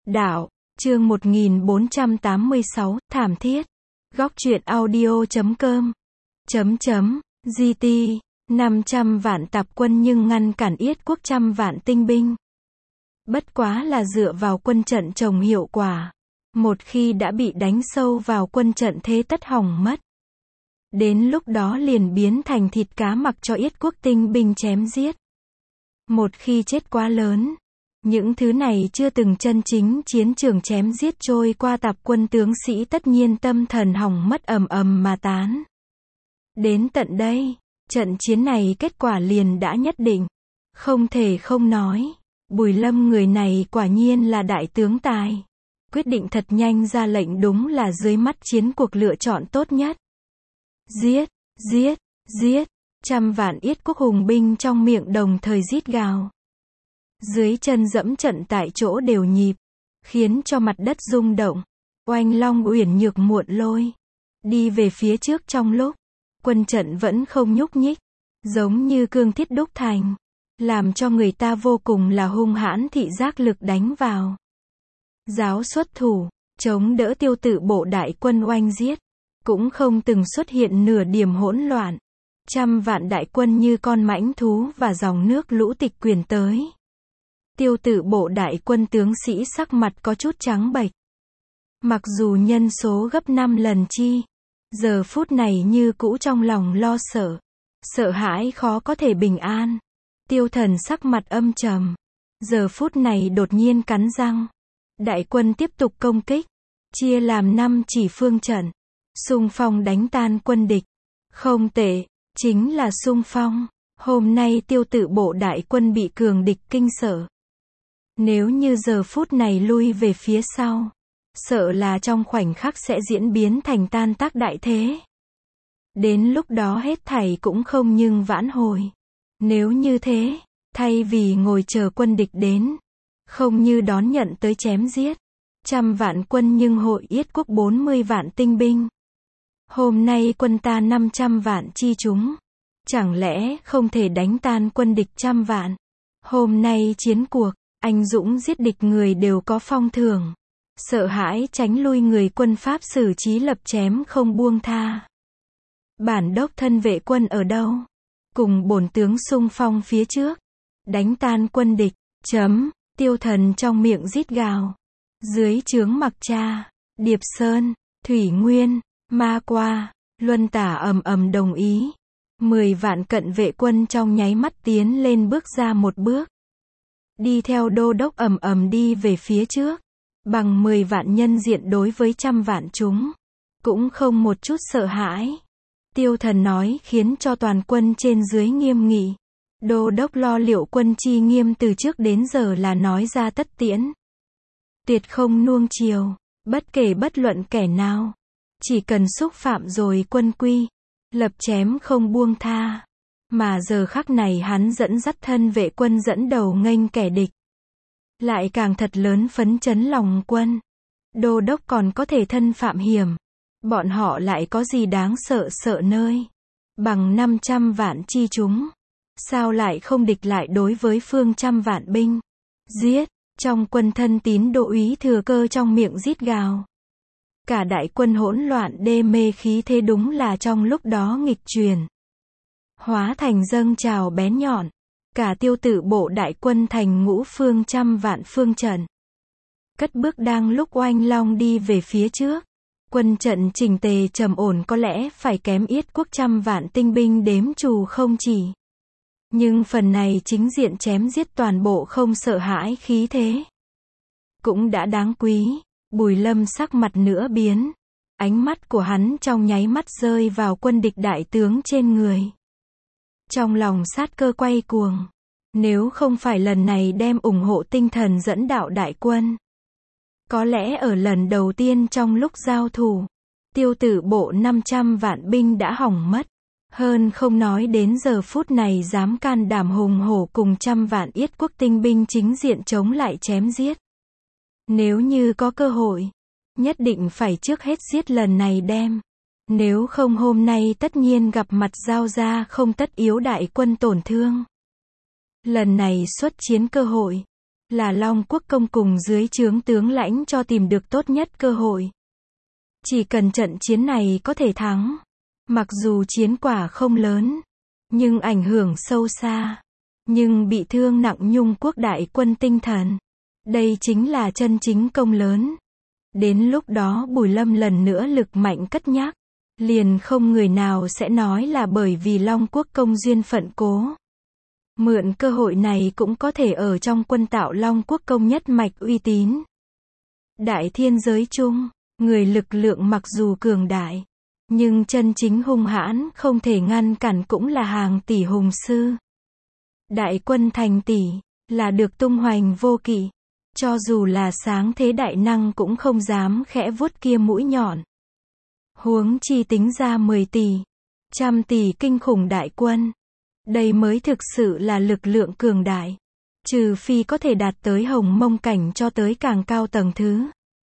Đạo, chương 1486, thảm thiết. Góc truyện audio.com. GT, 500 vạn tạp quân nhưng ngăn cản Yết quốc trăm vạn tinh binh. Bất quá là dựa vào quân trận trồng hiệu quả. Một khi đã bị đánh sâu vào quân trận thế tất hỏng mất. Đến lúc đó liền biến thành thịt cá mặc cho Yết quốc tinh binh chém giết. Một khi chết quá lớn, những thứ này chưa từng chân chính chiến trường chém giết trôi qua tạp quân tướng sĩ tất nhiên tâm thần hỏng mất ầm ầm mà tán. Đến tận đây, trận chiến này kết quả liền đã nhất định. Không thể không nói, Bùi Lâm người này quả nhiên là đại tướng tài. Quyết định thật nhanh ra lệnh đúng là dưới mắt chiến cuộc lựa chọn tốt nhất. Giết, giết, giết, trăm vạn Yết quốc hùng binh trong miệng đồng thời rít gào. Dưới chân dẫm trận tại chỗ đều nhịp, khiến cho mặt đất rung động. Oanh Long Uyển Nhược Muộn Lôi đi về phía trước trong lúc quân trận vẫn không nhúc nhích, giống như cương thiết đúc thành, làm cho người ta vô cùng là hung hãn thị giác lực đánh vào. Giáo xuất thủ, chống đỡ Tiêu Tự bộ đại quân oanh giết, cũng không từng xuất hiện nửa điểm hỗn loạn. Trăm vạn đại quân như con mãnh thú và dòng nước lũ tịch quyển tới. Tiêu Tự bộ đại quân tướng sĩ sắc mặt có chút trắng bệch. Mặc dù nhân số gấp 5 lần chi, giờ phút này như cũ trong lòng lo sợ. Sợ hãi khó có thể bình an. Tiêu Thần sắc mặt âm trầm. Giờ phút này đột nhiên cắn răng. Đại quân tiếp tục công kích. Chia làm 5 chỉ phương trận. Xung phong đánh tan quân địch. Không tệ, chính là xung phong. Hôm nay Tiêu Tự bộ đại quân bị cường địch kinh sợ. Nếu như giờ phút này lui về phía sau, sợ là trong khoảnh khắc sẽ diễn biến thành tan tác đại thế. Đến lúc đó hết thảy cũng không nhưng vãn hồi. Nếu như thế, thay vì ngồi chờ quân địch đến, không như đón nhận tới chém giết. Trăm vạn quân nhưng hội Yết quốc 40 vạn tinh binh. Hôm nay quân ta 500 vạn chi chúng. Chẳng lẽ không thể đánh tan quân địch trăm vạn? Hôm nay chiến cuộc, anh dũng giết địch người đều có phong thưởng. Sợ hãi tránh lui người quân Pháp xử trí lập chém không buông tha. Bản đốc thân vệ quân ở đâu? Cùng bổn tướng xung phong phía trước. Đánh tan quân địch. Tiêu Thần trong miệng rít gào. Dưới trướng Mặc Cha, Điệp Sơn, Thủy Nguyên, Ma Qua, Luân Tả ầm ầm đồng ý. 10 vạn cận vệ quân trong nháy mắt tiến lên bước ra một bước. Đi theo đô đốc ầm ầm đi về phía trước. Bằng 10 vạn nhân diện đối với trăm vạn chúng. Cũng không một chút sợ hãi. Tiêu Thần nói khiến cho toàn quân trên dưới nghiêm nghị. Đô đốc lo liệu quân chi nghiêm từ trước đến giờ là nói ra tất tiễn. Tuyệt không nuông chiều, bất kể bất luận kẻ nào. Chỉ cần xúc phạm rồi quân quy, lập chém không buông tha. Mà giờ khắc này hắn dẫn dắt thân vệ quân dẫn đầu nghênh kẻ địch. Lại càng thật lớn phấn chấn lòng quân. Đô đốc còn có thể thân phạm hiểm. Bọn họ lại có gì đáng sợ sợ nơi. Bằng 500 vạn chi chúng. Sao lại không địch lại đối với phương trăm vạn binh. Giết, trong quân thân tín đô úy thừa cơ trong miệng rít gào. Cả đại quân hỗn loạn đê mê khí thế đúng là trong lúc đó nghịch truyền. Hóa thành dâng trào bén nhọn. Cả Tiêu Tự bộ đại quân thành ngũ phương trăm vạn phương trận. Cất bước đang lúc Oanh Long đi về phía trước. Quân trận chỉnh tề trầm ổn có lẽ phải kém Yết quốc trăm vạn tinh binh đếm trù không chỉ. Nhưng phần này chính diện chém giết toàn bộ không sợ hãi khí thế. Cũng đã đáng quý. Bùi Lâm sắc mặt nữa biến. Ánh mắt của hắn trong nháy mắt rơi vào quân địch đại tướng trên người. Trong lòng sát cơ quay cuồng. Nếu không phải lần này đem ủng hộ tinh thần dẫn đạo đại quân. Có lẽ ở lần đầu tiên trong lúc giao thủ, Tiêu Tự bộ 500 vạn binh đã hỏng mất. Hơn không nói đến giờ phút này dám can đảm hùng hổ cùng trăm vạn Yết quốc tinh binh chính diện chống lại chém giết. Nếu như có cơ hội, nhất định phải trước hết giết lần này đem. Nếu không hôm nay tất nhiên gặp mặt giao ra không tất yếu đại quân tổn thương. Lần này xuất chiến cơ hội, là Long Quốc công cùng dưới trướng tướng lãnh cho tìm được tốt nhất cơ hội. Chỉ cần trận chiến này có thể thắng, mặc dù chiến quả không lớn, nhưng ảnh hưởng sâu xa, nhưng bị thương nặng Nhung quốc đại quân tinh thần. Đây chính là chân chính công lớn. Đến lúc đó Bùi Lâm lần nữa lực mạnh cất nhắc, liền không người nào sẽ nói là bởi vì Long Quốc công duyên phận cố. Mượn cơ hội này cũng có thể ở trong quân tạo Long Quốc công nhất mạch uy tín. Đại thiên giới chung, người lực lượng mặc dù cường đại, nhưng chân chính hung hãn không thể ngăn cản cũng là hàng tỷ hùng sư. Đại quân thành tỷ, là được tung hoành vô kỵ. Cho dù là sáng thế đại năng cũng không dám khẽ vuốt kia mũi nhọn. Huống chi tính ra 10 tỷ, trăm tỷ kinh khủng đại quân. Đây mới thực sự là lực lượng cường đại. Trừ phi có thể đạt tới hồng mông cảnh cho tới càng cao tầng thứ.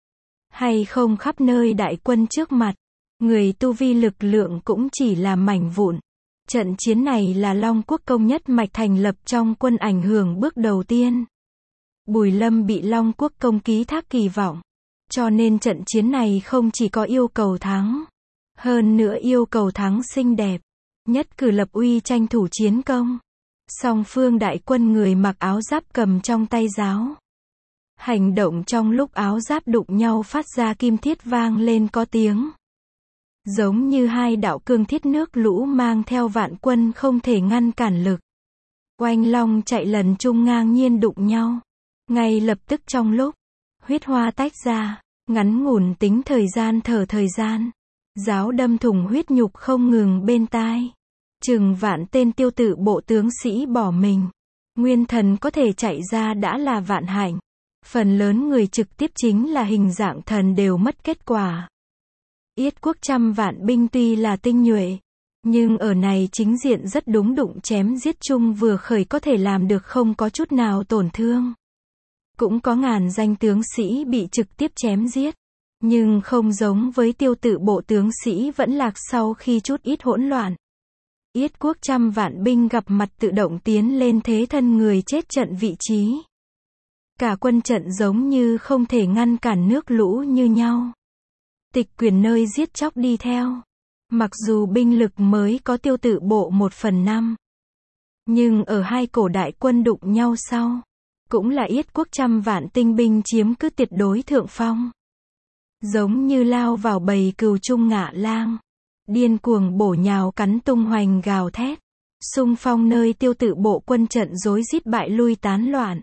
Hay không khắp nơi đại quân trước mặt, người tu vi lực lượng cũng chỉ là mảnh vụn. Trận chiến này là Long Quốc công nhất mạch thành lập trong quân ảnh hưởng bước đầu tiên. Bùi Lâm bị Long Quốc công ký thác kỳ vọng. Cho nên trận chiến này không chỉ có yêu cầu thắng, hơn nữa yêu cầu thắng xinh đẹp. Nhất cử lập uy tranh thủ chiến công. Song phương đại quân người mặc áo giáp cầm trong tay giáo. Hành động trong lúc áo giáp đụng nhau phát ra kim thiết vang lên có tiếng. Giống như hai đạo cương thiết nước lũ mang theo vạn quân không thể ngăn cản lực. Oanh long chạy lần chung ngang nhiên đụng nhau. Ngay lập tức trong lúc huyết hoa tách ra, ngắn ngủn tính thời gian thở thời gian. Giáo đâm thủng huyết nhục không ngừng bên tai. Chừng vạn tên tiêu tự bộ tướng sĩ bỏ mình. Nguyên thần có thể chạy ra đã là vạn hạnh. Phần lớn người trực tiếp chính là hình dạng thần đều mất kết quả. Yết quốc trăm vạn binh tuy là tinh nhuệ, nhưng ở này chính diện rất đúng đụng chém giết chung vừa khởi có thể làm được không có chút nào tổn thương. Cũng có ngàn danh tướng sĩ bị trực tiếp chém giết. Nhưng không giống với tiêu tự bộ tướng sĩ vẫn lạc sau khi chút ít hỗn loạn. Yết quốc trăm vạn binh gặp mặt tự động tiến lên thế thân người chết trận vị trí. Cả quân trận giống như không thể ngăn cản nước lũ như nhau. Tịch quyền nơi giết chóc đi theo. Mặc dù binh lực mới có tiêu tự bộ 1/5. Nhưng ở hai cổ đại quân đụng nhau sau, cũng là Yết quốc trăm vạn tinh binh chiếm cứ tuyệt đối thượng phong. Giống như lao vào bầy cừu trung ngạ lang. Điên cuồng bổ nhào cắn tung hoành gào thét. Xung phong nơi tiêu tự bộ quân trận rối rít bại lui tán loạn.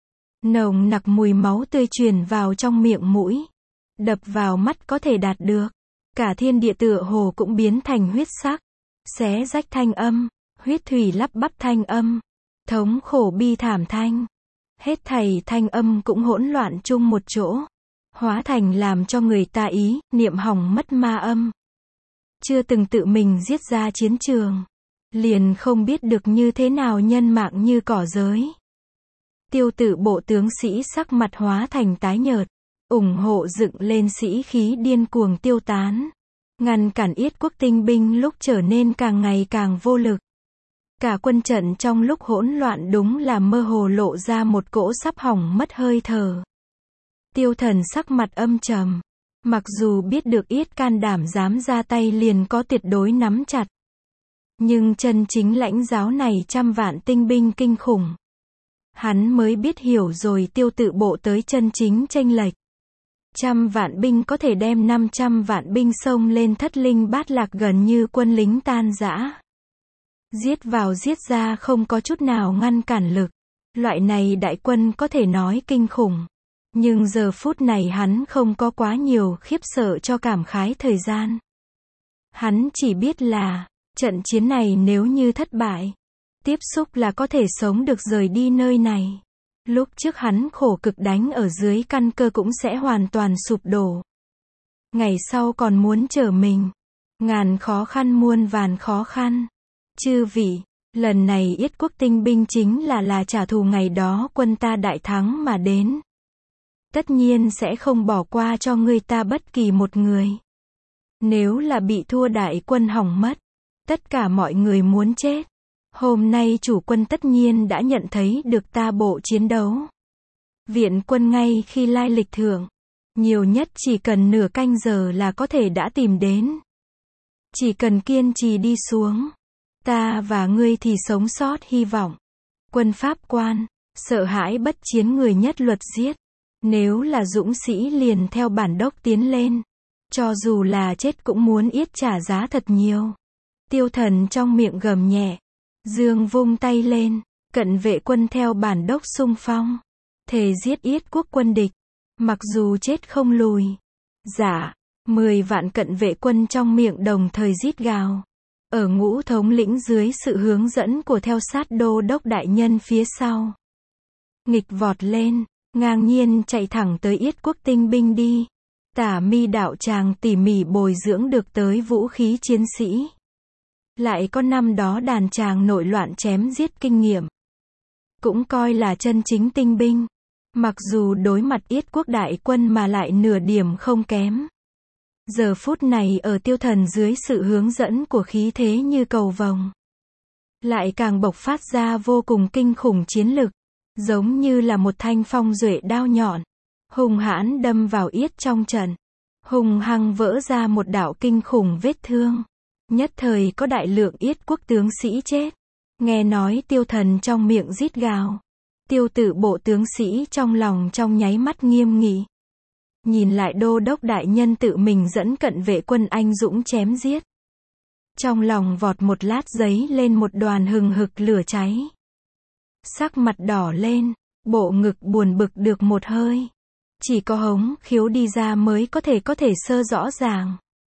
Nồng nặc mùi máu tươi truyền vào trong miệng mũi. Đập vào mắt có thể đạt được. Cả thiên địa tựa hồ cũng biến thành huyết sắc. Xé rách thanh âm. Huyết thủy lắp bắp thanh âm. Thống khổ bi thảm thanh. Hết thảy thanh âm cũng hỗn loạn chung một chỗ. Hóa thành làm cho người ta ý, niệm hỏng mất ma âm. Chưa từng tự mình giết ra chiến trường. Liền không biết được như thế nào nhân mạng như cỏ giới. Tiêu tự bộ tướng sĩ sắc mặt hóa thành tái nhợt. ủng hộ dựng lên sĩ khí điên cuồng tiêu tán. Ngăn cản Yết quốc tinh binh lúc trở nên càng ngày càng vô lực. Cả quân trận trong lúc hỗn loạn đúng là mơ hồ lộ ra một cỗ sắp hỏng mất hơi thở. Tiêu Thần sắc mặt âm trầm. Mặc dù biết được Yết can đảm dám ra tay liền có tuyệt đối nắm chặt. Nhưng chân chính lãnh giáo này trăm vạn tinh binh kinh khủng. Hắn mới biết hiểu rồi tiêu tự bộ tới chân chính chênh lệch. Trăm vạn binh có thể đem 500 vạn binh xông lên thất linh bát lạc gần như quân lính tan rã. Giết vào giết ra không có chút nào ngăn cản lực. Loại này đại quân có thể nói kinh khủng. Nhưng giờ phút này hắn không có quá nhiều khiếp sợ cho cảm khái thời gian. Hắn chỉ biết là, trận chiến này nếu như thất bại, tiếp xúc là có thể sống được rời đi nơi này. Lúc trước hắn khổ cực đánh ở dưới căn cơ cũng sẽ hoàn toàn sụp đổ. Ngày sau còn muốn trở mình. Ngàn khó khăn muôn vàn khó khăn. Chư vị, lần này Yết quốc tinh binh chính là trả thù ngày đó quân ta đại thắng mà đến. Tất nhiên sẽ không bỏ qua cho người ta bất kỳ một người. Nếu là bị thua đại quân hỏng mất, tất cả mọi người muốn chết. Hôm nay chủ quân tất nhiên đã nhận thấy được ta bộ chiến đấu. Viện quân ngay khi lai lịch thượng. Nhiều nhất chỉ cần nửa canh giờ là có thể đã tìm đến. Chỉ cần kiên trì đi xuống. Ta và ngươi thì sống sót hy vọng. Quân Pháp quan, sợ hãi bất chiến người nhất luật giết. Nếu là dũng sĩ liền theo bản đốc tiến lên. Cho dù là chết cũng muốn yết trả giá thật nhiều. Tiêu Thần trong miệng gầm nhẹ. Dương vung tay lên. Cận vệ quân theo bản đốc xung phong. Thề giết yết quốc quân địch. Mặc dù chết không lùi. Dạ. 10 vạn cận vệ quân trong miệng đồng thời rít gào. Ở ngũ thống lĩnh dưới sự hướng dẫn của theo sát đô đốc đại nhân phía sau. Nghịch vọt lên. Ngang nhiên chạy thẳng tới yết quốc tinh binh đi. Tả Mi đạo tràng tỉ mỉ bồi dưỡng được tới vũ khí chiến sĩ. Lại có năm đó đàn tràng nội loạn chém giết kinh nghiệm. Cũng coi là chân chính tinh binh. Mặc dù đối mặt yết quốc đại quân mà lại nửa điểm không kém. Giờ phút này ở Tiêu Thần dưới sự hướng dẫn của khí thế như cầu vồng. Lại càng bộc phát ra vô cùng kinh khủng chiến lực. Giống như là một thanh phong duệ đao nhọn. Hung hãn đâm vào yết trong trận. Hung hăng vỡ ra một đạo kinh khủng vết thương. Nhất thời có đại lượng yết quốc tướng sĩ chết. Nghe nói Tiêu Thần trong miệng rít gào. Tiêu Tự bộ tướng sĩ trong lòng trong nháy mắt nghiêm nghị. Nhìn lại đô đốc đại nhân tự mình dẫn cận vệ quân anh dũng chém giết. Trong lòng vọt một lát giấy lên một đoàn hừng hực lửa cháy. Sắc mặt đỏ lên, bộ ngực buồn bực được một hơi. Chỉ có hống khiếu đi ra mới có thể sơ rõ ràng.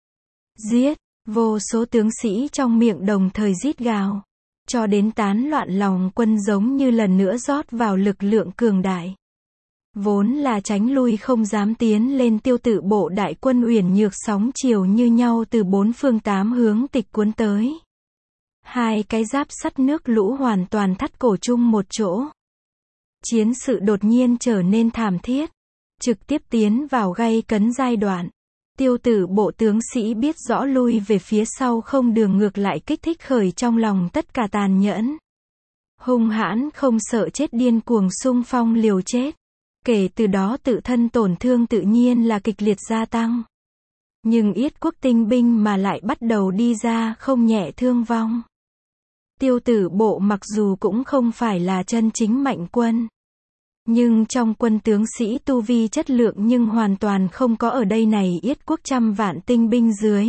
Giết, vô số tướng sĩ trong miệng đồng thời rít gào. Cho đến tán loạn lòng quân giống như lần nữa rót vào lực lượng cường đại. Vốn là tránh lui không dám tiến lên Tiêu Tự bộ đại quân uyển nhược sóng chiều như nhau từ bốn phương tám hướng tịch cuốn tới. Hai cái giáp sắt nước lũ hoàn toàn thắt cổ chung một chỗ. Chiến sự đột nhiên trở nên thảm thiết. Trực tiếp tiến vào gay cấn giai đoạn. Tiêu Tự bộ tướng sĩ biết rõ lui về phía sau không đường ngược lại kích thích khởi trong lòng tất cả tàn nhẫn. Hung hãn không sợ chết điên cuồng xung phong liều chết. Kể từ đó tự thân tổn thương tự nhiên là kịch liệt gia tăng. Nhưng yết quốc tinh binh mà lại bắt đầu đi ra không nhẹ thương vong. Tiêu Tự bộ mặc dù cũng không phải là chân chính mạnh quân. Nhưng trong quân tướng sĩ tu vi chất lượng nhưng hoàn toàn không có ở đây này yết quốc 100 vạn tinh binh dưới.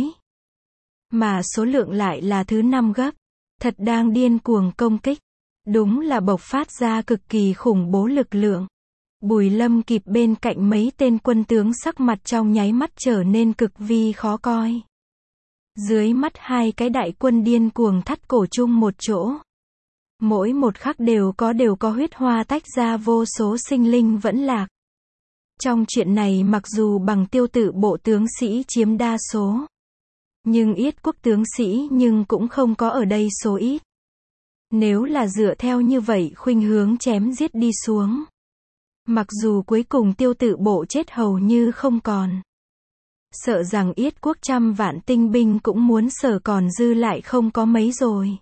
Mà số lượng lại là thứ 5 gấp. Thật đang điên cuồng công kích. Đúng là bộc phát ra cực kỳ khủng bố lực lượng. Bùi Lâm kịp bên cạnh mấy tên quân tướng sắc mặt trong nháy mắt trở nên cực vi khó coi. Dưới mắt hai cái đại quân điên cuồng thắt cổ chung một chỗ. Mỗi một khắc đều có huyết hoa tách ra vô số sinh linh vẫn lạc. Trong chuyện này mặc dù bằng Tiêu Tự bộ tướng sĩ chiếm đa số. Nhưng yết quốc tướng sĩ nhưng cũng không có ở đây số ít. Nếu là dựa theo như vậy khuynh hướng chém giết đi xuống. Mặc dù cuối cùng Tiêu Tự bộ chết hầu như không còn. Sợ rằng yết quốc 100 vạn tinh binh cũng muốn sở còn dư lại không có mấy rồi.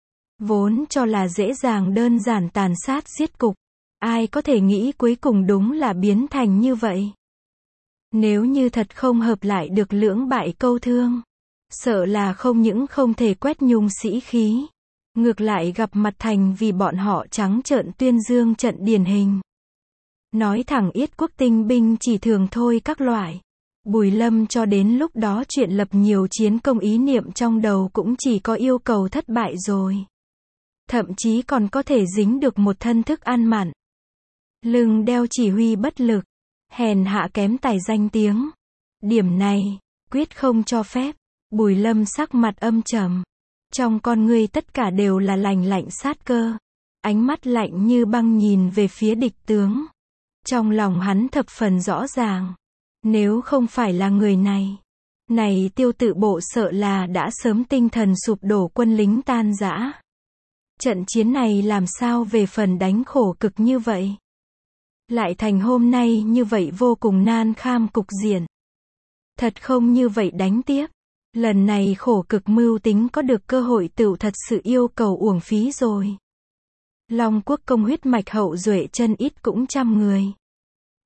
Vốn cho là dễ dàng đơn giản tàn sát giết cục. Ai có thể nghĩ cuối cùng đúng là biến thành như vậy. Nếu như thật không hợp lại được lưỡng bại câu thương. Sợ là không những không thể quét nhung sĩ khí. Ngược lại gặp mặt thành vì bọn họ trắng trợn tuyên dương trận điển hình. Nói thẳng yết quốc tinh binh chỉ thường thôi các loại. Bùi Lâm cho đến lúc đó chuyện lập nhiều chiến công ý niệm trong đầu cũng chỉ có yêu cầu thất bại rồi. Thậm chí còn có thể dính được một thân thức ăn mặn. Lưng đeo chỉ huy bất lực. Hèn hạ kém tài danh tiếng. Điểm này, quyết không cho phép. Bùi Lâm sắc mặt âm trầm. Trong con ngươi tất cả đều là lạnh lạnh sát cơ. Ánh mắt lạnh như băng nhìn về phía địch tướng. Trong lòng hắn thập phần rõ ràng. Nếu không phải là người này. Này Tiêu Tự bộ sợ là đã sớm tinh thần sụp đổ quân lính tan rã. Trận chiến này làm sao về phần đánh khổ cực như vậy. Lại thành hôm nay như vậy vô cùng nan kham cục diện. Thật không như vậy đánh tiếp. Lần này khổ cực mưu tính có được cơ hội tựu thật sự yêu cầu uổng phí rồi. Long quốc công huyết mạch hậu duệ chân ít cũng 100 người.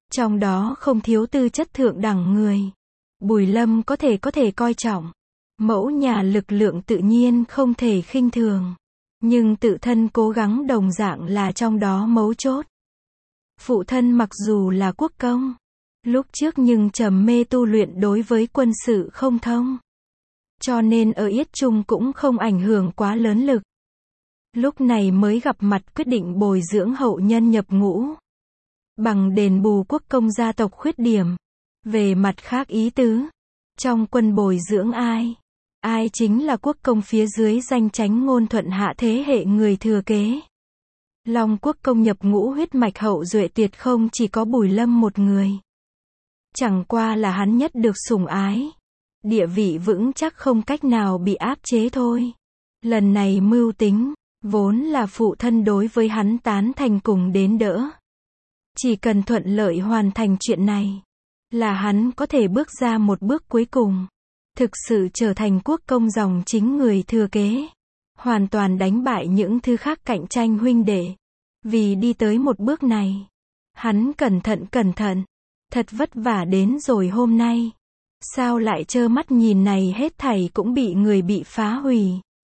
Trong đó không thiếu tư chất thượng đẳng người. Bùi Lâm có thể coi trọng. Mẫu nhà lực lượng tự nhiên không thể khinh thường. Nhưng tự thân cố gắng đồng dạng là trong đó mấu chốt. Phụ thân mặc dù là quốc công, lúc trước nhưng trầm mê tu luyện đối với quân sự không thông. Cho nên ở Yết Trung cũng không ảnh hưởng quá lớn lực. Lúc này mới gặp mặt quyết định bồi dưỡng hậu nhân nhập ngũ. Bằng đền bù quốc công gia tộc khuyết điểm. Về mặt khác ý tứ, trong quân bồi dưỡng ai? Ai chính là quốc công phía dưới danh chánh ngôn thuận hạ thế hệ người thừa kế. Long quốc công nhập ngũ huyết mạch hậu duệ tuyệt không chỉ có Bùi Lâm một người. Chẳng qua là hắn nhất được sủng ái. Địa vị vững chắc không cách nào bị áp chế thôi. Lần này mưu tính, vốn là phụ thân đối với hắn tán thành cùng đến đỡ. Chỉ cần thuận lợi hoàn thành chuyện này, là hắn có thể bước ra một bước cuối cùng. Thực sự trở thành quốc công dòng chính người thừa kế. Hoàn toàn đánh bại những thứ khác cạnh tranh huynh đệ. Vì đi tới một bước này, hắn cẩn thận. Thật vất vả đến rồi hôm nay. Sao lại trơ mắt nhìn này hết thảy cũng bị người bị phá hủy.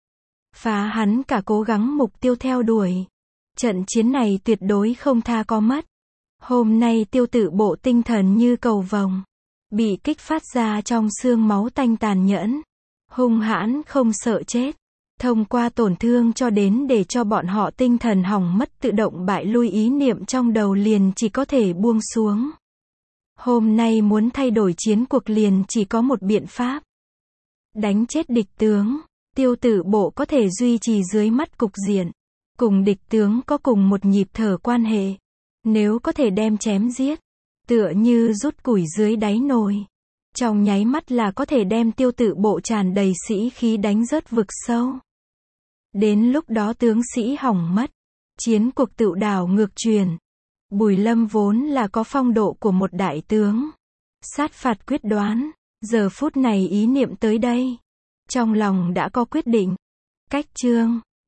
Phá hắn cả cố gắng mục tiêu theo đuổi. Trận chiến này tuyệt đối không tha có mất. Hôm nay Tiêu Tự Bộ tinh thần như cầu vồng. Bị kích phát ra trong xương máu tanh tàn nhẫn. Hung hãn không sợ chết. Thông qua tổn thương cho đến để cho bọn họ tinh thần hỏng mất tự động bại lui ý niệm trong đầu liền chỉ có thể buông xuống. Hôm nay muốn thay đổi chiến cuộc liền chỉ có một biện pháp. Đánh chết địch tướng. Tiêu Tự Bộ có thể duy trì dưới mắt cục diện. Cùng địch tướng có cùng một nhịp thở quan hệ. Nếu có thể đem chém giết. Tựa như rút củi dưới đáy nồi. Trong nháy mắt là có thể đem Tiêu Tự Bộ tràn đầy sĩ khí đánh rớt vực sâu. Đến lúc đó tướng sĩ hỏng mất. Chiến cuộc tự đảo ngược chuyển. Bùi Lâm vốn là có phong độ của một đại tướng. Sát phạt quyết đoán. Giờ phút này ý niệm tới đây. Trong lòng đã có quyết định. Cách chương.